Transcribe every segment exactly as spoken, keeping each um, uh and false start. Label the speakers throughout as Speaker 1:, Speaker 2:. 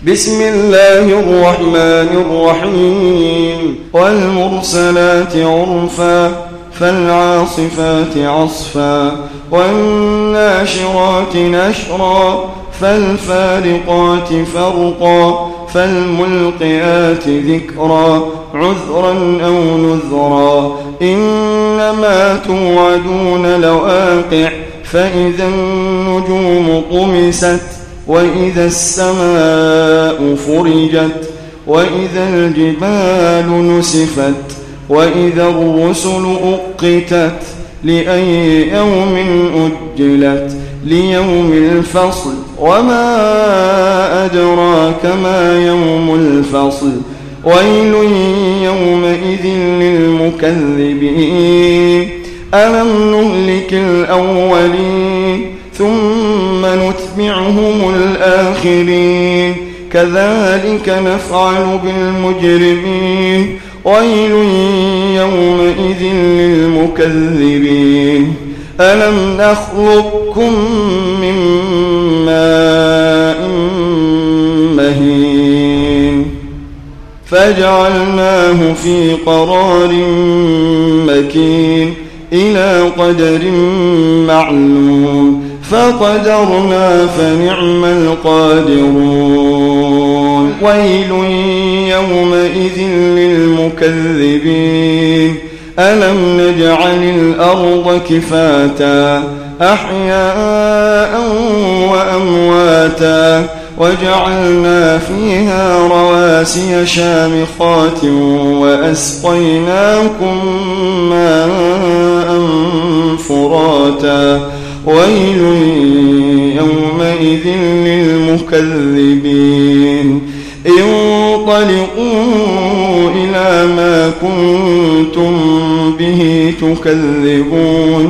Speaker 1: بسم الله الرحمن الرحيم والمرسلات عرفا فالعاصفات عصفا والناشرات نشرا فالفارقات فرقا فالملقيات ذكرا عذرا أو نذرا إنما توعدون لواقع فإذا النجوم طمست وإذا السماء فرجت وإذا الجبال نسفت وإذا الرسل أقتت لأي يوم أجلت ليوم الفصل وما أدراك ما يوم الفصل ويل يومئذ للمكذبين ألم نهلك الأولين ثم نتبعهم الآخرين كذلك نفعل بالمجرمين ويل يومئذ للمكذبين ألم نخلقكم من ماء مهين فجعلناه في قرار مكين إلى قدر معلوم فقدرنا فنعم القادرون ويل يومئذ للمكذبين ألم نجعل الأرض كفاتا أحياء وأمواتا وجعلنا فيها رواسي شامخات وأسقيناكم ماء فراتا ويل يومئذ للمكذبين انطلقوا إلى ما كنتم به تكذبون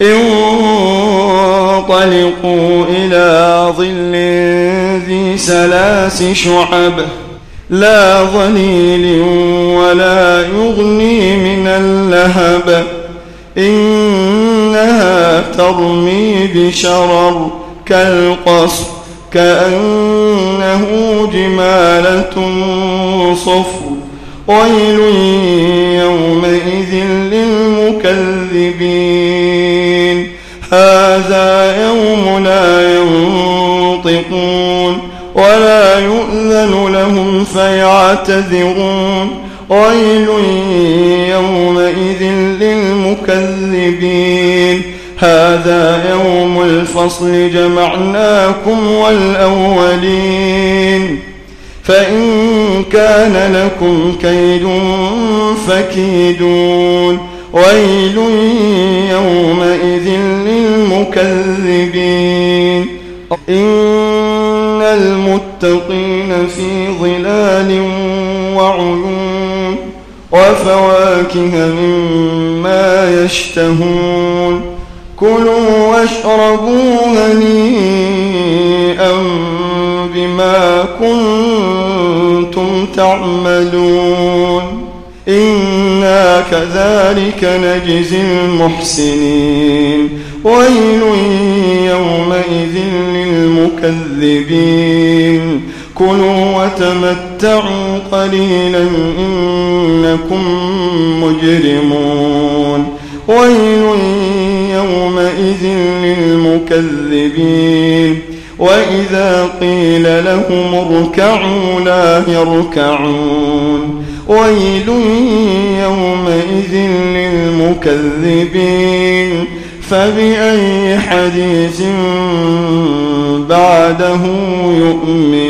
Speaker 1: انطلقوا إلى ظل ذي ثلاث شعب لا ظليل ولا يغني من اللهب إنها ترمي بشرر كالقصر كأنه جمالة صفر ويل يومئذ للمكذبين هذا يوم لا ينطقون ولا يؤذن لهم فيعتذرون ويل يومئذ للمكذبين هذا يوم الفصل جمعناكم والأولين فإن كان لكم كيد فكيدون ويل يومئذ للمكذبين إن المتقين في ظلال وعيون وفواكه مما يشتهون كلوا واشربوا هنيئا بما كنتم تعملون إنا كذلك نجزي المحسنين ويل يومئذ للمكذبين كلوا وتمتعوا قليلا إنكم مجرمون ويل يومئذ للمكذبين وإذا قيل لهم اركعوا لا يركعون ويل يومئذ للمكذبين فبأي حديث بعده يؤمن